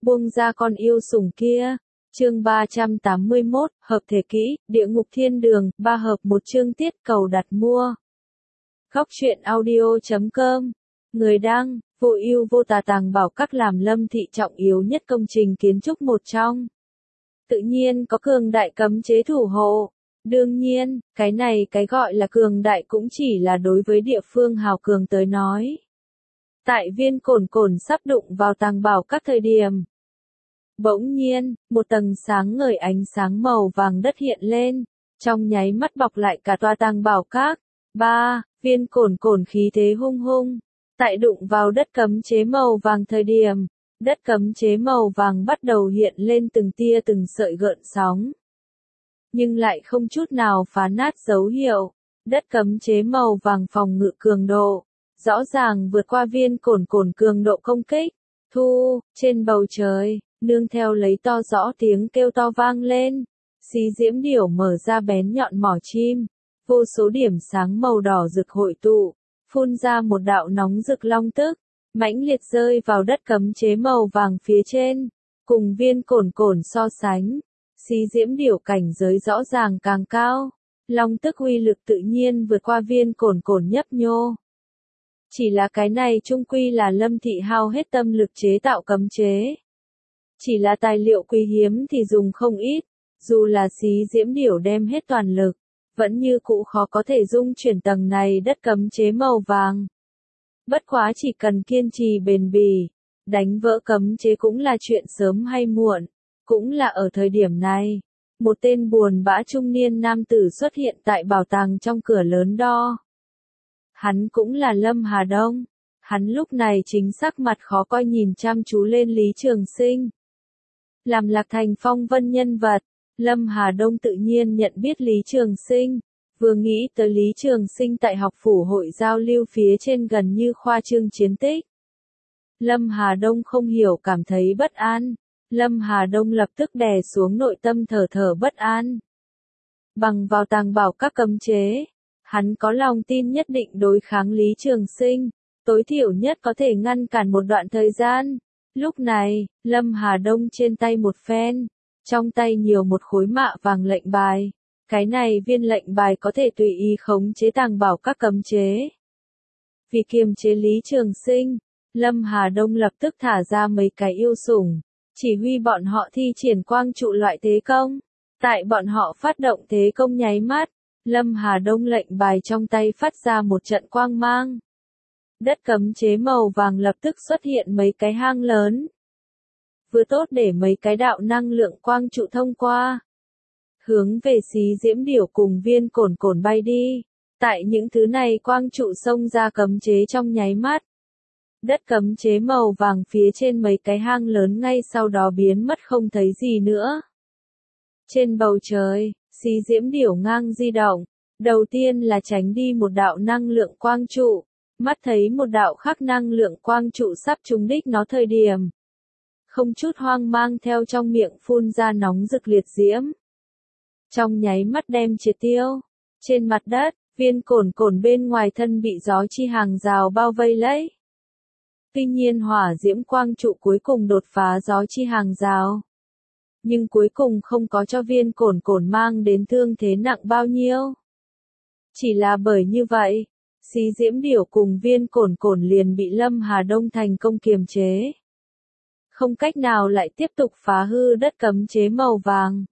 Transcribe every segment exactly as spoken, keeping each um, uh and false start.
buông ra con yêu sủng kia. Chương ba trăm tám mươi mốt, hợp thể kỹ, địa ngục thiên đường, ba hợp một chương tiết cầu đặt mua. Góc truyện audio chấm com. Người đăng, vô ưu vô tà tàng bảo các làm Lâm thị trọng yếu nhất công trình kiến trúc một trong. Tự nhiên có cường đại cấm chế thủ hộ. Đương nhiên, cái này cái gọi là cường đại cũng chỉ là đối với địa phương hào cường tới nói. Tại viên cồn cồn sắp đụng vào tàng bảo các thời điểm. Bỗng nhiên, một tầng sáng ngời ánh sáng màu vàng đất hiện lên, trong nháy mắt bọc lại cả tòa tàng bảo các. Ba, viên cồn cồn khí thế hung hung. Tại đụng vào đất cấm chế màu vàng thời điểm, đất cấm chế màu vàng bắt đầu hiện lên từng tia từng sợi gợn sóng. Nhưng lại không chút nào phá nát dấu hiệu, đất cấm chế màu vàng phòng ngự cường độ, rõ ràng vượt qua viên cồn cồn cường độ công kích. Thu, trên bầu trời, nương theo lấy to rõ tiếng kêu to vang lên, xí diễm điểu mở ra bén nhọn mỏ chim, vô số điểm sáng màu đỏ rực hội tụ, phun ra một đạo nóng rực long tức, mãnh liệt rơi vào đất cấm chế màu vàng phía trên, cùng viên cồn cồn so sánh, xí diễm điểu cảnh giới rõ ràng càng cao, long tức uy lực tự nhiên vượt qua viên cồn cồn nhấp nhô. Chỉ là cái này chung quy là Lâm thị hao hết tâm lực chế tạo cấm chế. Chỉ là tài liệu quý hiếm thì dùng không ít, dù là xí diễm điểu đem hết toàn lực, vẫn như cũ khó có thể dung chuyển tầng này đất cấm chế màu vàng. Bất quá chỉ cần kiên trì bền bỉ, đánh vỡ cấm chế cũng là chuyện sớm hay muộn, cũng là ở thời điểm này. Một tên buồn bã trung niên nam tử xuất hiện tại bảo tàng trong cửa lớn đo. Hắn cũng là Lâm Hà Đông, hắn lúc này chính sắc mặt khó coi nhìn chăm chú lên Lý Trường Sinh. Làm Lạc Thành phong vân nhân vật, Lâm Hà Đông tự nhiên nhận biết Lý Trường Sinh, vừa nghĩ tới Lý Trường Sinh tại học phủ hội giao lưu phía trên gần như khoa trương chiến tích. Lâm Hà Đông không hiểu cảm thấy bất an, Lâm Hà Đông lập tức đè xuống nội tâm thở thở bất an. Bằng vào tàng bảo các cấm chế, hắn có lòng tin nhất định đối kháng Lý Trường Sinh, tối thiểu nhất có thể ngăn cản một đoạn thời gian. Lúc này, Lâm Hà Đông trên tay một phen, trong tay nhiều một khối mạ vàng lệnh bài. Cái này viên lệnh bài có thể tùy ý khống chế tàng bảo các cấm chế. Vì kiềm chế Lý Trường Sinh, Lâm Hà Đông lập tức thả ra mấy cái yêu sủng, chỉ huy bọn họ thi triển quang trụ loại thế công. Tại bọn họ phát động thế công nháy mắt, Lâm Hà Đông lệnh bài trong tay phát ra một trận quang mang. Đất cấm chế màu vàng lập tức xuất hiện mấy cái hang lớn. Vừa tốt để mấy cái đạo năng lượng quang trụ thông qua. Hướng về xí diễm điểu cùng viên cồn cồn bay đi. Tại những thứ này quang trụ xông ra cấm chế trong nháy mắt. Đất cấm chế màu vàng phía trên mấy cái hang lớn ngay sau đó biến mất không thấy gì nữa. Trên bầu trời, xí diễm điểu ngang di động. Đầu tiên là tránh đi một đạo năng lượng quang trụ. Mắt thấy một đạo khác năng lượng quang trụ sắp trúng đích nó thời điểm. Không chút hoang mang theo trong miệng phun ra nóng rực liệt diễm. Trong nháy mắt đem triệt tiêu. Trên mặt đất, viên cồn cồn bên ngoài thân bị gió chi hàng rào bao vây lấy. Tuy nhiên hỏa diễm quang trụ cuối cùng đột phá gió chi hàng rào. Nhưng cuối cùng không có cho viên cồn cồn mang đến thương thế nặng bao nhiêu. Chỉ là bởi như vậy, xí diễm điểu cùng viên cồn cồn liền bị Lâm Hà Đông thành công kiềm chế. Không cách nào lại tiếp tục phá hư đất cấm chế màu vàng.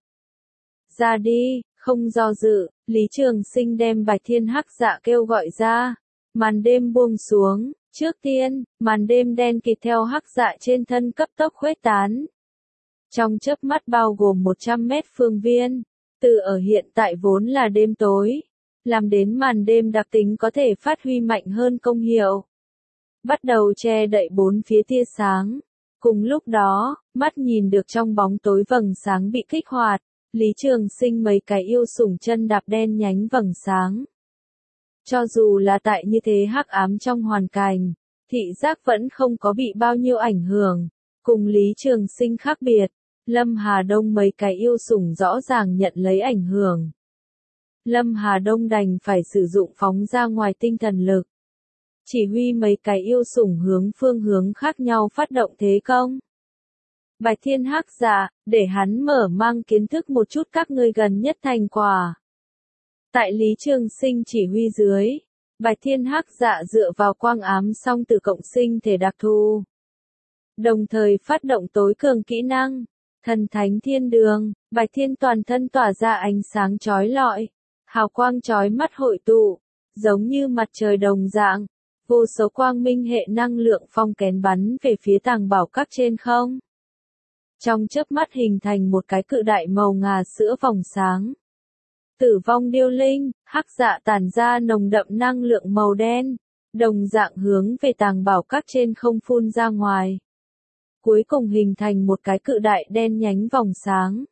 Ra đi, không do dự, Lý Trường Sinh đem Bạch Thiên Hắc Dạ kêu gọi ra. Màn đêm buông xuống, trước tiên, màn đêm đen kịt theo hắc dạ trên thân cấp tốc khuếch tán. Trong chớp mắt bao gồm một trăm mét phương viên, từ ở hiện tại vốn là đêm tối. Làm đến màn đêm đặc tính có thể phát huy mạnh hơn công hiệu. Bắt đầu che đậy bốn phía tia sáng. Cùng lúc đó, mắt nhìn được trong bóng tối vầng sáng bị kích hoạt, Lý Trường Sinh mấy cái yêu sủng chân đạp đen nhánh vầng sáng. Cho dù là tại như thế hắc ám trong hoàn cảnh, thị giác vẫn không có bị bao nhiêu ảnh hưởng. Cùng Lý Trường Sinh khác biệt, Lâm Hà Đông mấy cái yêu sủng rõ ràng nhận lấy ảnh hưởng. Lâm Hà Đông đành phải sử dụng phóng ra ngoài tinh thần lực. Chỉ huy mấy cái yêu sủng hướng phương hướng khác nhau phát động thế công. Bạch Thiên Hắc Dạ, để hắn mở mang kiến thức một chút các ngươi gần nhất thành quả. Tại Lý Trường Sinh chỉ huy dưới, Bạch Thiên Hắc Dạ dựa vào quang ám song tử cộng sinh thể đặc thù, đồng thời phát động tối cường kỹ năng, thần thánh thiên đường. Bạch Thiên toàn thân tỏa ra ánh sáng chói lọi, hào quang chói mắt hội tụ, giống như mặt trời đồng dạng, vô số quang minh hệ năng lượng phong kén bắn về phía tàng bảo các trên không. Trong chớp mắt hình thành một cái cự đại màu ngà sữa vòng sáng. Tử vong điêu linh, hắc dạ tản ra nồng đậm năng lượng màu đen, đồng dạng hướng về tàng bảo các trên không phun ra ngoài. Cuối cùng hình thành một cái cự đại đen nhánh vòng sáng.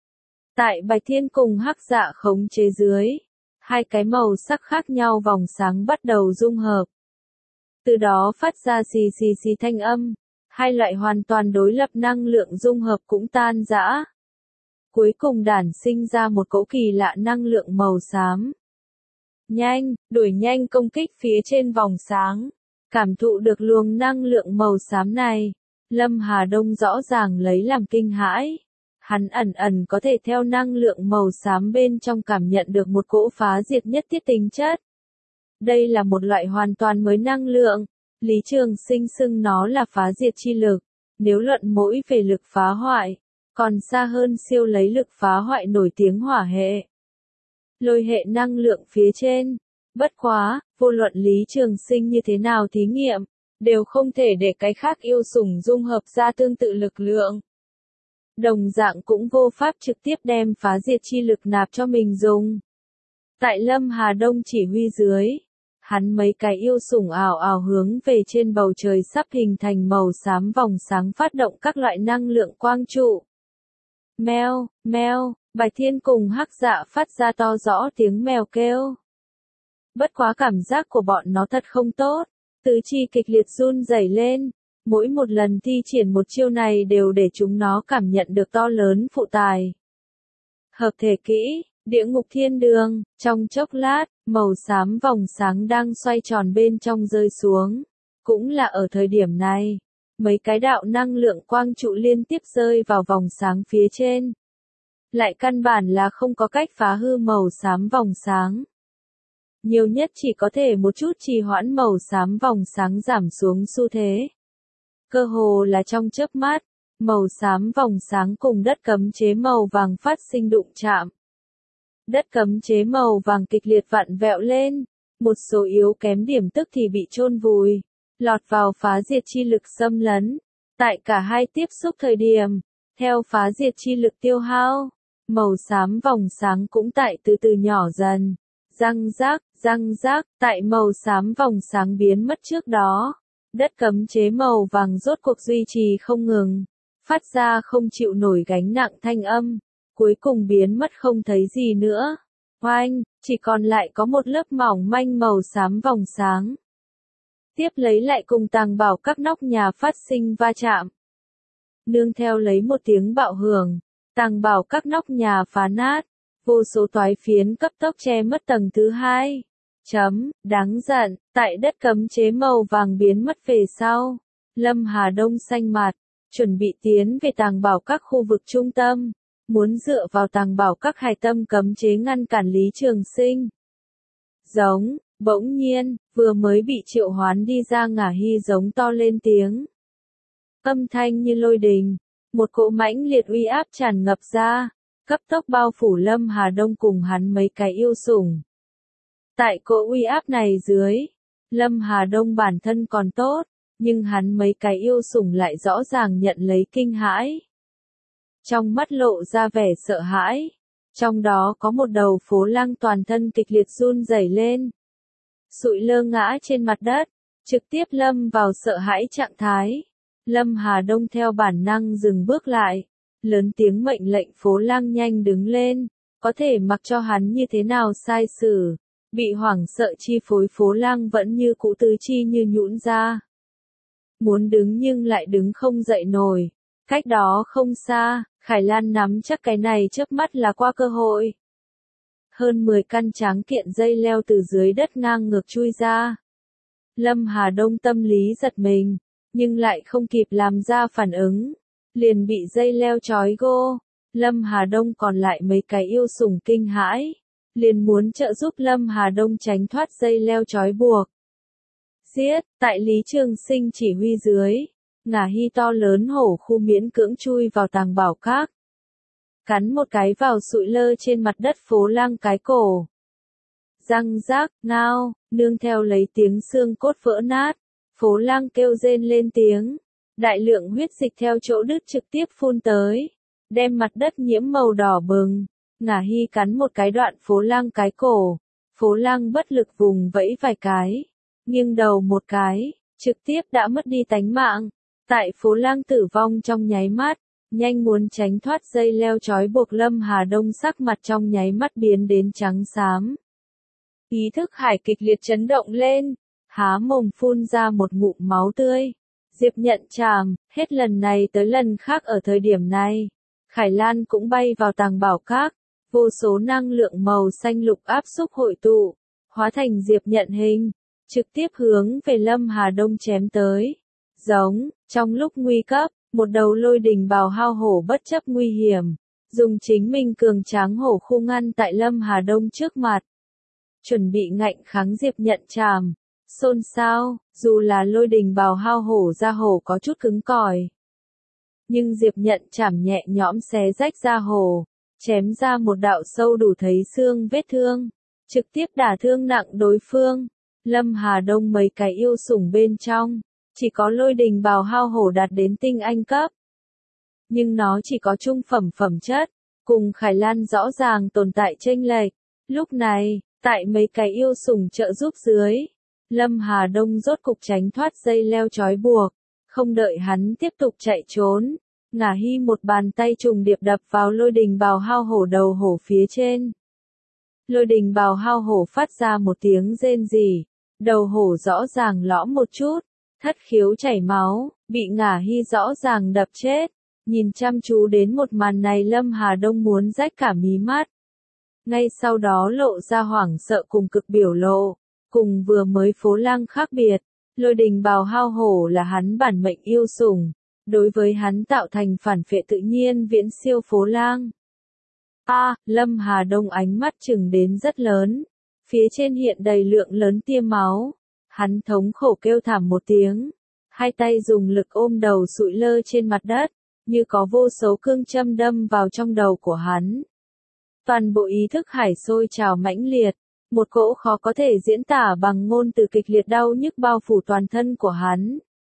Tại Bạch Thiên cùng hắc dạ khống chế dưới, hai cái màu sắc khác nhau vòng sáng bắt đầu dung hợp. Từ đó phát ra xì xì xì thanh âm, hai loại hoàn toàn đối lập năng lượng dung hợp cũng tan rã. Cuối cùng đản sinh ra một cỗ kỳ lạ năng lượng màu xám. Nhanh, đuổi nhanh công kích phía trên vòng sáng. Cảm thụ được luồng năng lượng màu xám này, Lâm Hà Đông rõ ràng lấy làm kinh hãi. Hắn ẩn ẩn có thể theo năng lượng màu xám bên trong cảm nhận được một cỗ phá diệt nhất thiết tính chất. Đây là một loại hoàn toàn mới năng lượng, Lý Trường Sinh xưng nó là phá diệt chi lực, nếu luận mỗi về lực phá hoại, còn xa hơn siêu lấy lực phá hoại nổi tiếng hỏa hệ. Lôi hệ năng lượng phía trên, bất quá, vô luận Lý Trường Sinh như thế nào thí nghiệm, đều không thể để cái khác yêu sủng dung hợp ra tương tự lực lượng. Đồng dạng cũng vô pháp trực tiếp đem phá diệt chi lực nạp cho mình dùng. Tại Lâm Hà Đông chỉ huy dưới, hắn mấy cái yêu sủng ảo ảo hướng về trên bầu trời sắp hình thành màu xám vòng sáng phát động các loại năng lượng quang trụ. Meo, meo, Bạch Thiên cùng hắc dạ phát ra to rõ tiếng mèo kêu. Bất quá cảm giác của bọn nó thật không tốt, tứ chi kịch liệt run rẩy lên, mỗi một lần thi triển một chiêu này đều để chúng nó cảm nhận được to lớn phụ tải. Hợp thể kỹ, địa ngục thiên đường, trong chốc lát, màu xám vòng sáng đang xoay tròn bên trong rơi xuống. Cũng là ở thời điểm này, mấy cái đạo năng lượng quang trụ liên tiếp rơi vào vòng sáng phía trên. Lại căn bản là không có cách phá hư màu xám vòng sáng. Nhiều nhất chỉ có thể một chút trì hoãn màu xám vòng sáng giảm xuống xu thế. Cơ hồ là trong chớp mắt, màu xám vòng sáng cùng đất cấm chế màu vàng phát sinh đụng chạm. Đất cấm chế màu vàng kịch liệt vặn vẹo lên, một số yếu kém điểm tức thì bị chôn vùi, lọt vào phá diệt chi lực xâm lấn. Tại cả hai tiếp xúc thời điểm, theo phá diệt chi lực tiêu hao, màu xám vòng sáng cũng tại từ từ nhỏ dần. Răng rác, răng rác, tại màu xám vòng sáng biến mất trước đó, đất cấm chế màu vàng rốt cuộc duy trì không ngừng, phát ra không chịu nổi gánh nặng thanh âm, cuối cùng biến mất không thấy gì nữa. Oanh, chỉ còn lại có một lớp mỏng manh màu xám vòng sáng. Tiếp lấy lại cùng tàng bảo các nóc nhà phát sinh va chạm. Nương theo lấy một tiếng bạo hưởng, tàng bảo các nóc nhà phá nát. Vô số toái phiến cấp tốc che mất tầng thứ hai. Chấm, đáng giận, tại đất cấm chế màu vàng biến mất về sau. Lâm Hà Đông xanh mặt, chuẩn bị tiến về tàng bảo các khu vực trung tâm, muốn dựa vào tàng bảo các hải tâm cấm chế ngăn cản Lý Trường Sinh. Giống, bỗng nhiên, vừa mới bị triệu hoán đi ra Ngả Hy giống to lên tiếng. Âm thanh như lôi đình, một cỗ mãnh liệt uy áp tràn ngập ra. Cấp tốc bao phủ Lâm Hà Đông cùng hắn mấy cái yêu sủng. Tại cỗ uy áp này dưới, Lâm Hà Đông bản thân còn tốt, nhưng hắn mấy cái yêu sủng lại rõ ràng nhận lấy kinh hãi. Trong mắt lộ ra vẻ sợ hãi, trong đó có một đầu phố lăng toàn thân kịch liệt run rẩy lên. Sụi lơ ngã trên mặt đất, trực tiếp lâm vào sợ hãi trạng thái. Lâm Hà Đông theo bản năng dừng bước lại. Lớn tiếng mệnh lệnh phố lăng nhanh đứng lên, có thể mặc cho hắn như thế nào sai xử, bị hoảng sợ chi phối phố lăng vẫn như cũ tứ chi như nhũn ra. Muốn đứng nhưng lại đứng không dậy nổi, cách đó không xa, Khải Lan nắm chắc cái này chớp mắt là qua cơ hội. Hơn mười căn tráng kiện dây leo từ dưới đất ngang ngược chui ra. Lâm Hà Đông tâm lý giật mình, nhưng lại không kịp làm ra phản ứng. liền bị dây leo trói gô. Lâm Hà Đông còn lại mấy cái yêu sủng kinh hãi, liền muốn trợ giúp Lâm Hà Đông tránh thoát dây leo trói buộc. Giết, tại Lý Trường Sinh chỉ huy dưới, ngả hy to lớn hổ khu miễn cưỡng chui vào tàng bảo các. Cắn một cái vào sụi lơ trên mặt đất Phố Lang cái cổ. Răng rác, ngao, nương theo lấy tiếng xương cốt vỡ nát, Phố Lang kêu rên lên tiếng. Đại lượng huyết dịch theo chỗ đứt trực tiếp phun tới, đem mặt đất nhiễm màu đỏ bừng. Ngả hy cắn một cái đoạn Phố Lang cái cổ, Phố Lang bất lực vùng vẫy vài cái, nghiêng đầu một cái, trực tiếp đã mất đi tánh mạng. Tại Phố Lang tử vong trong nháy mắt, nhanh muốn tránh thoát dây leo trói buộc Lâm Hà Đông sắc mặt trong nháy mắt biến đến trắng xám. Ý thức hải kịch liệt chấn động lên, há mồm phun ra một ngụm máu tươi. Diệp Nhận Tràm, hết lần này tới lần khác ở thời điểm này, Khải Lan cũng bay vào tàng bảo các, vô số năng lượng màu xanh lục áp xúc hội tụ, hóa thành Diệp Nhận hình, trực tiếp hướng về Lâm Hà Đông chém tới. Giống, trong lúc nguy cấp, một đầu lôi đình bào hao hổ bất chấp nguy hiểm, dùng chính mình cường tráng hổ khu ngăn tại Lâm Hà Đông trước mặt. Chuẩn bị ngạnh kháng Diệp Nhận Tràm. Xôn xao, dù là lôi đình bào hao hổ da hổ có chút cứng cỏi, nhưng Diệp Nhận Trảm nhẹ nhõm xé rách da hổ, chém ra một đạo sâu đủ thấy xương vết thương, trực tiếp đả thương nặng đối phương. Lâm Hà Đông mấy cái yêu sủng bên trong, chỉ có lôi đình bào hao hổ đạt đến tinh anh cấp, nhưng nó chỉ có trung phẩm phẩm chất, cùng Khải Lan rõ ràng tồn tại chênh lệch. Lúc này, tại mấy cái yêu sủng trợ giúp dưới, Lâm Hà Đông rốt cục tránh thoát dây leo trói buộc, không đợi hắn tiếp tục chạy trốn, ngả hy một bàn tay trùng điệp đập vào lôi đình bào hao hổ đầu hổ phía trên. Lôi đình bào hao hổ phát ra một tiếng rên rỉ, đầu hổ rõ ràng lõm một chút, thất khiếu chảy máu, bị ngả hy rõ ràng đập chết. Nhìn chăm chú đến một màn này Lâm Hà Đông muốn rách cả mí mắt. Ngay sau đó lộ ra hoảng sợ cùng cực biểu lộ. Cùng vừa mới Phố Lang khác biệt, lôi đình bào hao hổ là hắn bản mệnh yêu sủng, đối với hắn tạo thành phản phệ tự nhiên viễn siêu Phố Lang. A, à, Lâm Hà Đông ánh mắt chừng đến rất lớn, phía trên hiện đầy lượng lớn tia máu, hắn thống khổ kêu thảm một tiếng, hai tay dùng lực ôm đầu sụi lơ trên mặt đất, như có vô số cương châm đâm vào trong đầu của hắn. Toàn bộ ý thức hải sôi trào mãnh liệt. Một cỗ khó có thể diễn tả bằng ngôn từ kịch liệt đau nhức bao phủ toàn thân của hắn.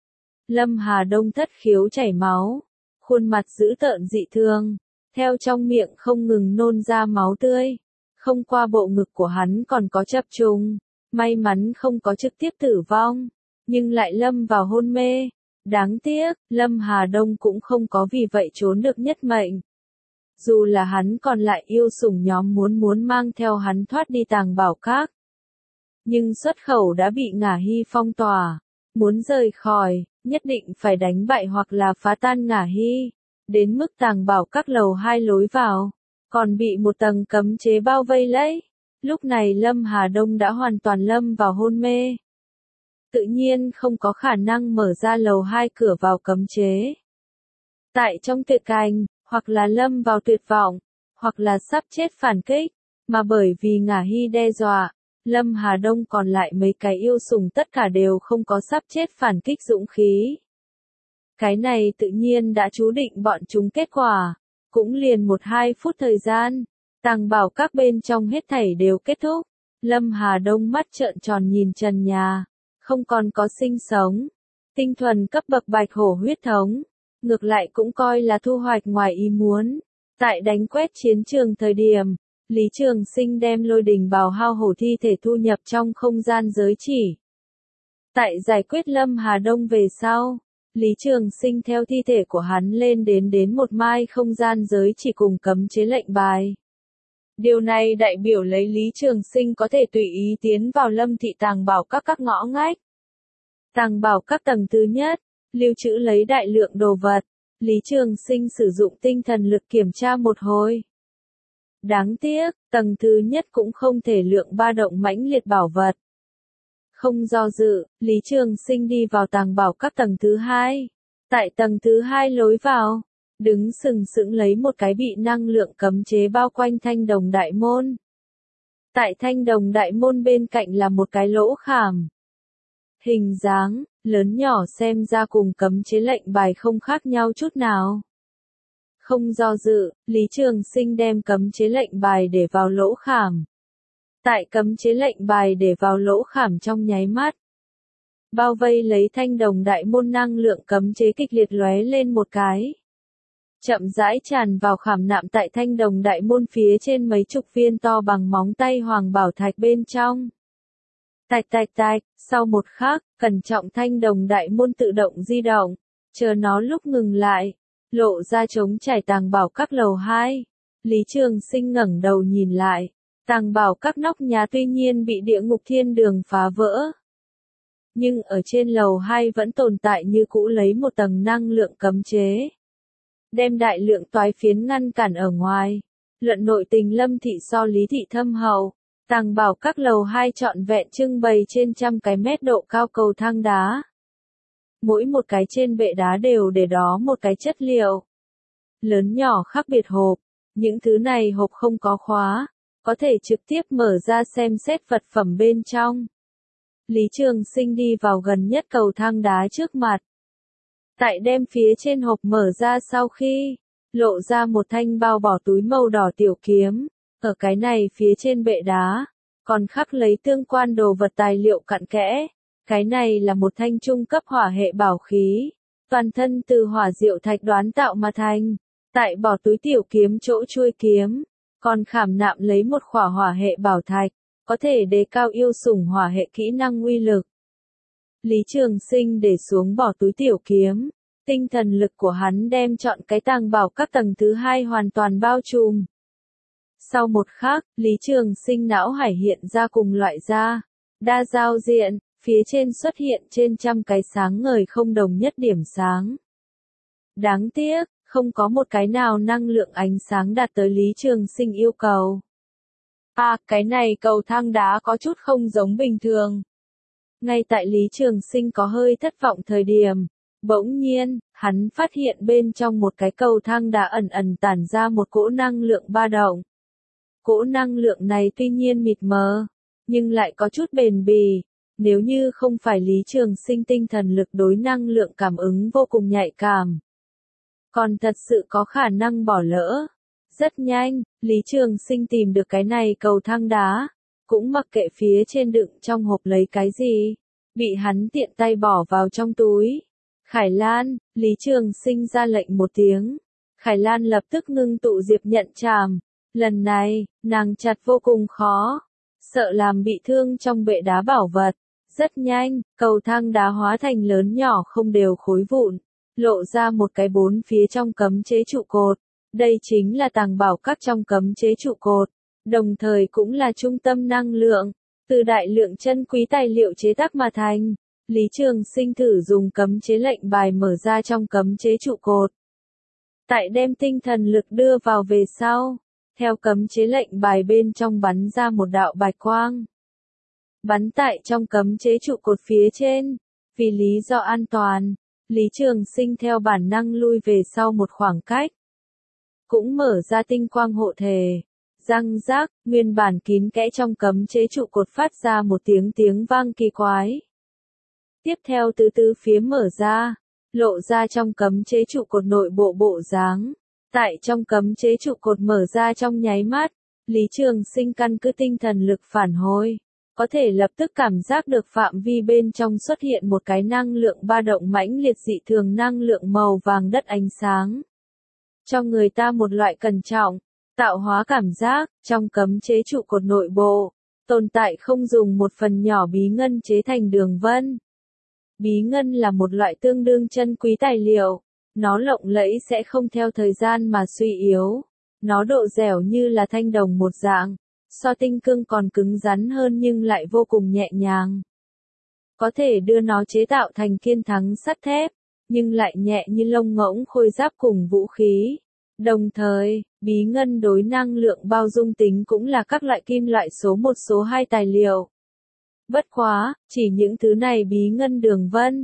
Lâm Hà Đông thất khiếu chảy máu, khuôn mặt dữ tợn dị thường, theo trong miệng không ngừng nôn ra máu tươi. Không qua bộ ngực của hắn còn có chập trùng, may mắn không có trực tiếp tử vong, nhưng lại lâm vào hôn mê. Đáng tiếc, Lâm Hà Đông cũng không có vì vậy trốn được nhất mệnh. Dù là hắn còn lại yêu sủng nhóm muốn muốn mang theo hắn thoát đi tàng bảo các, nhưng xuất khẩu đã bị ngả hy phong tỏa, muốn rời khỏi, nhất định phải đánh bại hoặc là phá tan ngả hy, đến mức tàng bảo các lầu hai lối vào, còn bị một tầng cấm chế bao vây lấy. Lúc này Lâm Hà Đông đã hoàn toàn lâm vào hôn mê, tự nhiên không có khả năng mở ra lầu hai cửa vào cấm chế. Tại trong tuyệt cảnh, hoặc là lâm vào tuyệt vọng, hoặc là sắp chết phản kích, mà bởi vì ngả hy đe dọa, Lâm Hà Đông còn lại mấy cái yêu sủng tất cả đều không có sắp chết phản kích dũng khí. Cái này tự nhiên đã chú định bọn chúng kết quả, cũng liền một hai phút thời gian, tàng bảo các bên trong hết thảy đều kết thúc. Lâm Hà Đông mắt trợn tròn nhìn trần nhà, không còn có sinh sống, tinh thuần cấp bậc bạch hổ huyết thống. Ngược lại cũng coi là thu hoạch ngoài ý muốn. Tại đánh quét chiến trường thời điểm, Lý Trường Sinh đem lôi đình bào hao hổ thi thể thu nhập trong không gian giới chỉ. Tại giải quyết Lâm Hà Đông về sau, Lý Trường Sinh theo thi thể của hắn lên đến đến một mai không gian giới chỉ cùng cấm chế lệnh bài. Điều này đại biểu lấy Lý Trường Sinh có thể tùy ý tiến vào Lâm thị tàng bảo các các ngõ ngách. Tàng bảo các tầng thứ nhất, lưu trữ lấy đại lượng đồ vật, Lý Trường Sinh sử dụng tinh thần lực kiểm tra một hồi. Đáng tiếc, tầng thứ nhất cũng không thể lượng ba động mãnh liệt bảo vật. Không do dự, Lý Trường Sinh đi vào tàng bảo các tầng thứ hai. Tại tầng thứ hai lối vào, đứng sừng sững lấy một cái bị năng lượng cấm chế bao quanh thanh đồng đại môn. Tại thanh đồng đại môn bên cạnh là một cái lỗ khảm. Hình dáng, lớn nhỏ xem ra cùng cấm chế lệnh bài không khác nhau chút nào. Không do dự, Lý Trường Sinh đem cấm chế lệnh bài để vào lỗ khảm. Tại cấm chế lệnh bài để vào lỗ khảm trong nháy mắt. Bao vây lấy thanh đồng đại môn năng lượng cấm chế kịch liệt lóe lên một cái. Chậm rãi tràn vào khảm nạm tại thanh đồng đại môn phía trên mấy chục viên to bằng móng tay hoàng bảo thạch bên trong. Tạch tạch tạch, sau một khắc, cẩn trọng thanh đồng đại môn tự động di động, chờ nó lúc ngừng lại, lộ ra trống trải tàng bảo các lầu hai. Lý Trường Sinh ngẩng đầu nhìn lại, tàng bảo các nóc nhà tuy nhiên bị địa ngục thiên đường phá vỡ. Nhưng ở trên lầu hai vẫn tồn tại như cũ lấy một tầng năng lượng cấm chế. Đem đại lượng toái phiến ngăn cản ở ngoài. Luận nội tình Lâm thị so Lý thị thâm hậu. Tàng bảo các lầu hai trọn vẹn trưng bày trên trăm cái mét độ cao cầu thang đá. Mỗi một cái trên bệ đá đều để đó một cái chất liệu. Lớn nhỏ khác biệt hộp. Những thứ này hộp không có khóa. Có thể trực tiếp mở ra xem xét vật phẩm bên trong. Lý Trường Sinh đi vào gần nhất cầu thang đá trước mặt. Tại đem phía trên hộp mở ra sau khi, lộ ra một thanh bao bỏ túi màu đỏ tiểu kiếm. Ở cái này phía trên bệ đá, còn khắc lấy tương quan đồ vật tài liệu cặn kẽ. Cái này là một thanh trung cấp hỏa hệ bảo khí. Toàn thân từ hỏa diệu thạch đoán tạo mà thành. Tại bỏ túi tiểu kiếm chỗ chuôi kiếm, còn khảm nạm lấy một khỏa hỏa hệ bảo thạch. Có thể đề cao yêu sủng hỏa hệ kỹ năng uy lực. Lý Trường Sinh để xuống bỏ túi tiểu kiếm. Tinh thần lực của hắn đem chọn cái tàng bảo các tầng thứ hai hoàn toàn bao trùm. Sau một khắc, Lý Trường Sinh não hải hiện ra cùng loại da. Đa giao diện, phía trên xuất hiện trên trăm cái sáng ngời không đồng nhất điểm sáng. Đáng tiếc, không có một cái nào năng lượng ánh sáng đạt tới Lý Trường Sinh yêu cầu. À, cái này cầu thang đá có chút không giống bình thường. Ngay tại Lý Trường Sinh có hơi thất vọng thời điểm, bỗng nhiên, hắn phát hiện bên trong một cái cầu thang đá ẩn ẩn tản ra một cỗ năng lượng ba động. Cỗ năng lượng này tuy nhiên mịt mờ, nhưng lại có chút bền bỉ. Nếu như không phải Lý Trường Sinh tinh thần lực đối năng lượng cảm ứng vô cùng nhạy cảm, còn thật sự có khả năng bỏ lỡ. Rất nhanh, Lý Trường Sinh tìm được cái này cầu thang đá, cũng mặc kệ phía trên đựng trong hộp lấy cái gì, bị hắn tiện tay bỏ vào trong túi. Khải Lan, Lý Trường Sinh ra lệnh một tiếng. Khải Lan lập tức ngưng tụ diệp nhận trảm. Lần này, nàng chặt vô cùng khó, sợ làm bị thương trong bệ đá bảo vật. Rất nhanh, cầu thang đá hóa thành lớn nhỏ không đều khối vụn, lộ ra một cái bốn phía trong cấm chế trụ cột. Đây chính là tàng bảo các trong cấm chế trụ cột, đồng thời cũng là trung tâm năng lượng, từ đại lượng chân quý tài liệu chế tác mà thành. Lý Trường Sinh thử dùng cấm chế lệnh bài mở ra trong cấm chế trụ cột. Tại đem tinh thần lực đưa vào về sau, theo cấm chế lệnh bài bên trong bắn ra một đạo bạch quang. Bắn tại trong cấm chế trụ cột phía trên, vì lý do an toàn, Lý Trường Sinh theo bản năng lui về sau một khoảng cách. Cũng mở ra tinh quang hộ thể. Răng rác, nguyên bản kín kẽ trong cấm chế trụ cột phát ra một tiếng tiếng vang kỳ quái. Tiếp theo từ từ phía mở ra, lộ ra trong cấm chế trụ cột nội bộ bộ dáng. Tại trong cấm chế trụ cột mở ra trong nháy mắt, Lý Trường Sinh căn cứ tinh thần lực phản hồi, có thể lập tức cảm giác được phạm vi bên trong xuất hiện một cái năng lượng ba động mãnh liệt dị thường năng lượng màu vàng đất ánh sáng. Cho người ta một loại cẩn trọng, tạo hóa cảm giác. Trong cấm chế trụ cột nội bộ, tồn tại không dùng một phần nhỏ bí ngân chế thành đường vân. Bí ngân là một loại tương đương chân quý tài liệu, nó lộng lẫy sẽ không theo thời gian mà suy yếu, nó độ dẻo như là thanh đồng một dạng, so tinh cương còn cứng rắn hơn nhưng lại vô cùng nhẹ nhàng. Có thể đưa nó chế tạo thành kiên thắng sắt thép, nhưng lại nhẹ như lông ngỗng khôi giáp cùng vũ khí. Đồng thời, bí ngân đối năng lượng bao dung tính cũng là các loại kim loại số một số hai tài liệu. Bất quá, chỉ những thứ này bí ngân đường vân,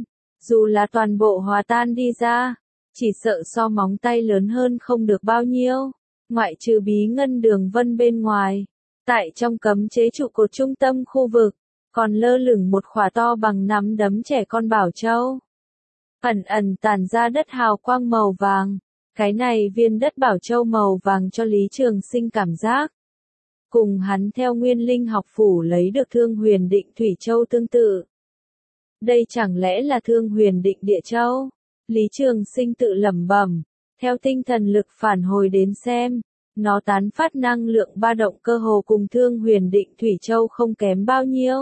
Dù là toàn bộ hòa tan đi ra, chỉ sợ so móng tay lớn hơn không được bao nhiêu, ngoại trừ bí ngân đường vân bên ngoài. Tại trong cấm chế trụ cột trung tâm khu vực, còn lơ lửng một khỏa to bằng nắm đấm trẻ con bảo châu. Ẩn ẩn tản ra đất hào quang màu vàng, cái này viên đất bảo châu màu vàng cho Lý Trường Sinh cảm giác. Cùng hắn theo nguyên linh học phủ lấy được Thương Huyền Định Thủy Châu tương tự. Đây chẳng lẽ là Thương Huyền Định Địa Châu? Lý Trường Sinh tự lẩm bẩm, theo tinh thần lực phản hồi đến xem, nó tán phát năng lượng ba động cơ hồ cùng Thương Huyền Định Thủy Châu không kém bao nhiêu.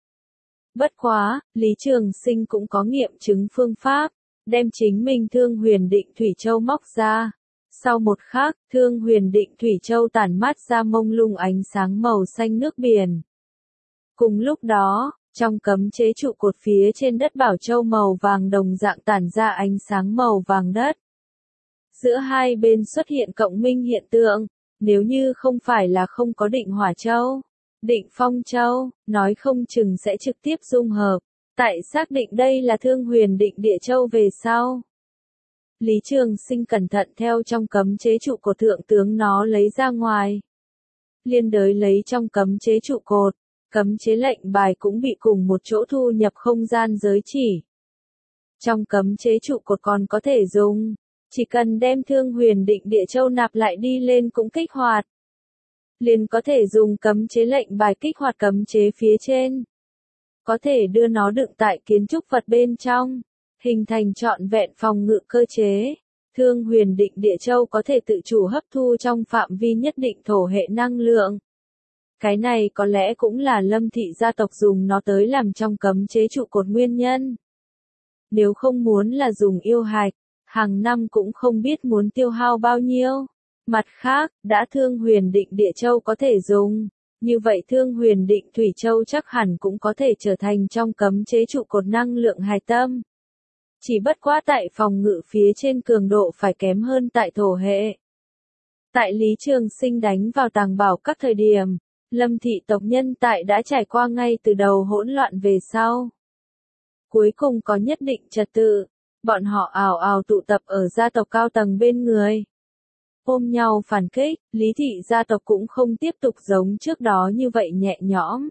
Bất quá, Lý Trường Sinh cũng có nghiệm chứng phương pháp, đem chính mình Thương Huyền Định Thủy Châu móc ra. Sau một khắc, Thương Huyền Định Thủy Châu tản mát ra mông lung ánh sáng màu xanh nước biển. Cùng lúc đó, trong cấm chế trụ cột phía trên đất bảo châu màu vàng đồng dạng tản ra ánh sáng màu vàng đất. Giữa hai bên xuất hiện cộng minh hiện tượng, nếu như không phải là không có định hỏa châu, định phong châu, nói không chừng sẽ trực tiếp dung hợp. Tại xác định đây là Thương Huyền Định Địa Châu về sau. Lý Trường Sinh cẩn thận theo trong cấm chế trụ cột thượng tướng nó lấy ra ngoài. Liên đới lấy trong cấm chế trụ cột, cấm chế lệnh bài cũng bị cùng một chỗ thu nhập không gian giới chỉ. Trong cấm chế trụ cột còn có thể dùng, chỉ cần đem Thương Huyền Định Địa Châu nạp lại đi lên cũng kích hoạt. Liền có thể dùng cấm chế lệnh bài kích hoạt cấm chế phía trên. Có thể đưa nó đựng tại kiến trúc vật bên trong, hình thành trọn vẹn phòng ngự cơ chế. Thương Huyền Định Địa Châu có thể tự chủ hấp thu trong phạm vi nhất định thổ hệ năng lượng. Cái này có lẽ cũng là Lâm thị gia tộc dùng nó tới làm trong cấm chế trụ cột nguyên nhân. Nếu không muốn là dùng yêu hạch, hàng năm cũng không biết muốn tiêu hao bao nhiêu. Mặt khác, đã Thương Huyền Định Địa Châu có thể dùng, như vậy Thương Huyền Định Thủy Châu chắc hẳn cũng có thể trở thành trong cấm chế trụ cột năng lượng hài tâm. Chỉ bất quá tại phòng ngự phía trên cường độ phải kém hơn tại thổ hệ. Tại Lý Trường Sinh đánh vào tàng bảo các thời điểm, Lâm thị tộc nhân tại đã trải qua ngay từ đầu hỗn loạn về sau. Cuối cùng có nhất định trật tự, bọn họ ào ào tụ tập ở gia tộc cao tầng bên người. Ôm nhau phản kích, Lý thị gia tộc cũng không tiếp tục giống trước đó như vậy nhẹ nhõm.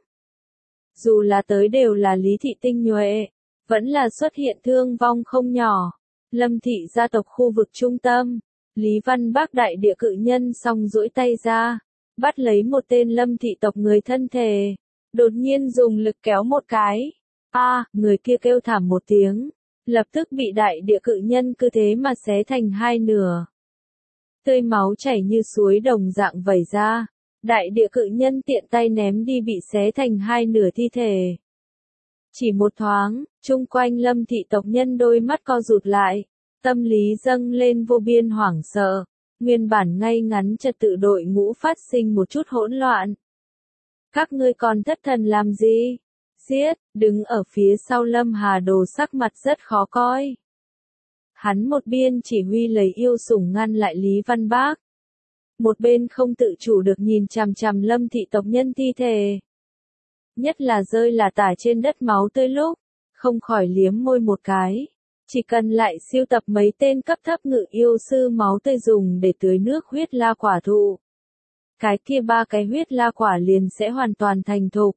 Dù là tới đều là Lý thị tinh nhuệ, vẫn là xuất hiện thương vong không nhỏ. Lâm thị gia tộc khu vực trung tâm, Lý Văn Bác đại địa cự nhân song duỗi tay ra, bắt lấy một tên Lâm thị tộc người thân thể, đột nhiên dùng lực kéo một cái. A, à, người kia kêu thảm một tiếng, lập tức bị đại địa cự nhân cứ thế mà xé thành hai nửa. Tươi máu chảy như suối đồng dạng vẩy ra, đại địa cự nhân tiện tay ném đi bị xé thành hai nửa thi thể. Chỉ một thoáng, chung quanh Lâm thị tộc nhân đôi mắt co rụt lại, tâm lý dâng lên vô biên hoảng sợ, nguyên bản ngay ngắn trật tự đội ngũ phát sinh một chút hỗn loạn. Các ngươi còn thất thần làm gì? Giết, đứng ở phía sau Lâm Hà Đồ sắc mặt rất khó coi. Hắn một bên chỉ huy lấy yêu sủng ngăn lại Lý Văn Bác. Một bên không tự chủ được nhìn chằm chằm Lâm thị tộc nhân thi thể. Nhất là rơi là tả trên đất máu tươi lúc, không khỏi liếm môi một cái. Chỉ cần lại siêu tập mấy tên cấp thấp ngự yêu sư máu tươi dùng để tưới nước huyết la quả thụ. Cái kia ba cái huyết la quả liền sẽ hoàn toàn thành thục.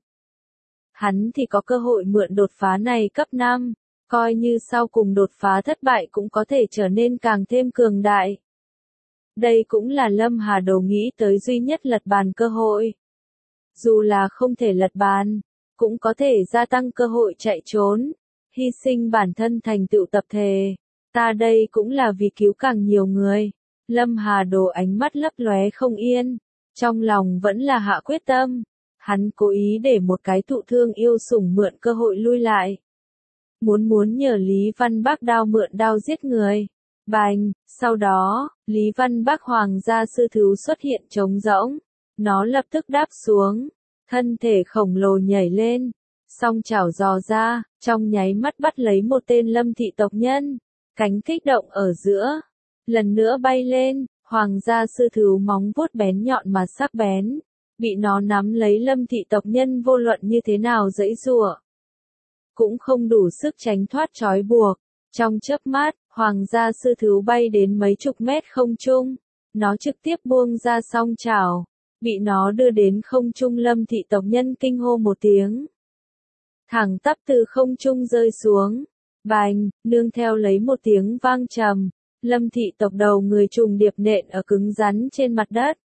Hắn thì có cơ hội mượn đột phá này cấp năm, coi như sau cùng đột phá thất bại cũng có thể trở nên càng thêm cường đại. Đây cũng là Lâm Hà Đồ nghĩ tới duy nhất lật bàn cơ hội. Dù là không thể lật bàn, cũng có thể gia tăng cơ hội chạy trốn, hy sinh bản thân thành tựu tập thể. Ta đây cũng là vì cứu càng nhiều người. Lâm Hà Đồ ánh mắt lấp lóe không yên, trong lòng vẫn là hạ quyết tâm. Hắn cố ý để một cái thụ thương yêu sủng mượn cơ hội lui lại. Muốn muốn nhờ Lý Văn Bác đao mượn đao giết người. Bành, sau đó, Lý Văn Bác hoàng gia sư thứ xuất hiện trống rỗng. Nó lập tức đáp xuống, thân thể khổng lồ nhảy lên, song chảo dò ra, trong nháy mắt bắt lấy một tên Lâm thị tộc nhân. Cánh kích động ở giữa, lần nữa bay lên, hoàng gia sư thứ móng vuốt bén nhọn mà sắc bén. Bị nó nắm lấy Lâm thị tộc nhân vô luận như thế nào giãy giụa, cũng không đủ sức tránh thoát trói buộc. Trong chớp mắt, hoàng gia sư thú bay đến mấy chục mét không trung. Nó trực tiếp buông ra song chảo. Bị nó đưa đến không trung, Lâm thị tộc nhân kinh hô một tiếng. Thẳng tắp từ không trung rơi xuống. Bành, nương theo lấy một tiếng vang trầm. Lâm thị tộc đầu người trùng điệp nện ở cứng rắn trên mặt đất.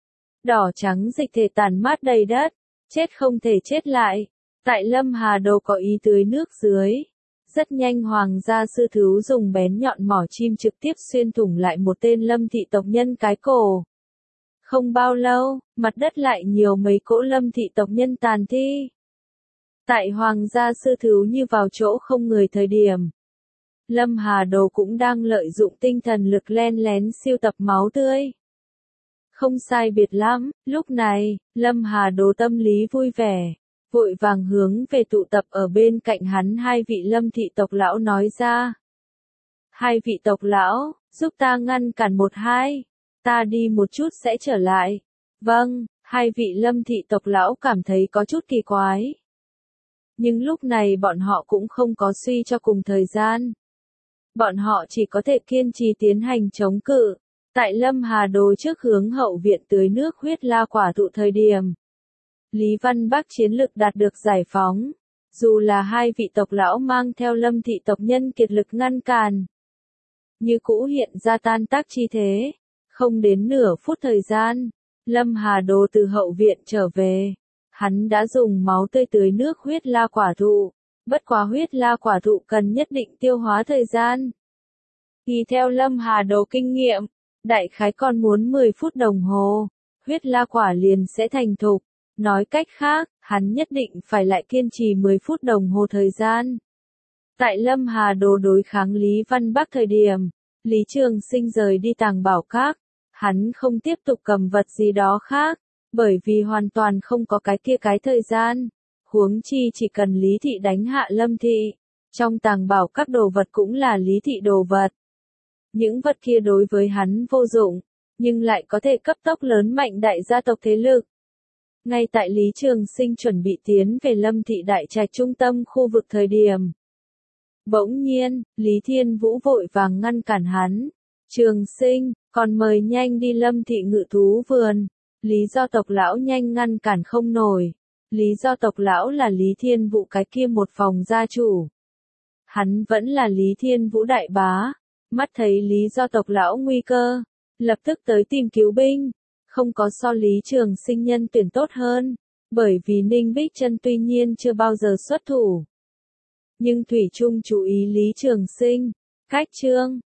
Đỏ trắng dịch thể tản mát đầy đất. Chết không thể chết lại. Tại Lâm Hà Đồ có ý tưới nước dưới. Rất nhanh hoàng gia sư thú dùng bén nhọn mỏ chim trực tiếp xuyên thủng lại một tên Lâm thị tộc nhân cái cổ. Không bao lâu, mặt đất lại nhiều mấy cỗ Lâm thị tộc nhân tàn thi. Tại hoàng gia sư thú như vào chỗ không người thời điểm. Lâm Hà Đồ cũng đang lợi dụng tinh thần lực len lén siêu tập máu tươi. Không sai biệt lắm, lúc này, Lâm Hà Đồ tâm lý vui vẻ. Vội vàng hướng về tụ tập ở bên cạnh hắn hai vị Lâm thị tộc lão nói ra. Hai vị tộc lão, giúp ta ngăn cản một hai. Ta đi một chút sẽ trở lại. Vâng, hai vị Lâm thị tộc lão cảm thấy có chút kỳ quái. Nhưng lúc này bọn họ cũng không có suy cho cùng thời gian. Bọn họ chỉ có thể kiên trì tiến hành chống cự. Tại Lâm Hà Đồ trước hướng hậu viện tưới nước huyết la quả thụ thời điểm. Lý Văn Bắc chiến lực đạt được giải phóng. Dù là hai vị tộc lão mang theo Lâm thị tộc nhân kiệt lực ngăn cản. Như cũ hiện ra tan tác chi thế. Không đến nửa phút thời gian. Lâm Hà Đồ từ hậu viện trở về. Hắn đã dùng máu tươi tưới nước huyết la quả thụ. Bất quá huyết la quả thụ cần nhất định tiêu hóa thời gian. Thì theo Lâm Hà Đồ kinh nghiệm, đại khái còn muốn mười phút đồng hồ, huyết la quả liền sẽ thành thục. Nói cách khác, hắn nhất định phải lại kiên trì mười phút đồng hồ thời gian. Tại Lâm Hà Đồ đối kháng Lý Văn Bắc thời điểm, Lý Trường Sinh rời đi tàng bảo các, hắn không tiếp tục cầm vật gì đó khác, bởi vì hoàn toàn không có cái kia cái thời gian. Huống chi chỉ cần Lý Thị đánh hạ Lâm Thị, trong tàng bảo các đồ vật cũng là Lý Thị đồ vật. Những vật kia đối với hắn vô dụng, nhưng lại có thể cấp tốc lớn mạnh đại gia tộc thế lực. Ngay tại Lý Trường Sinh chuẩn bị tiến về Lâm Thị đại trạch trung tâm khu vực thời điểm. Bỗng nhiên, Lý Thiên Vũ vội vàng ngăn cản hắn. Trường Sinh, còn mời nhanh đi Lâm Thị ngự thú vườn. Lý do tộc lão nhanh ngăn cản không nổi. Lý do tộc lão là Lý Thiên Vũ cái kia một phòng gia chủ. Hắn vẫn là Lý Thiên Vũ đại bá. Mắt thấy Lý do tộc lão nguy cơ. Lập tức tới tìm cứu binh. Không có so Lý Trường Sinh nhân tuyển tốt hơn. Bởi vì Ninh Bích Trân tuy nhiên chưa bao giờ xuất thủ. Nhưng Thủy Trung chú ý Lý Trường Sinh. Cách chương,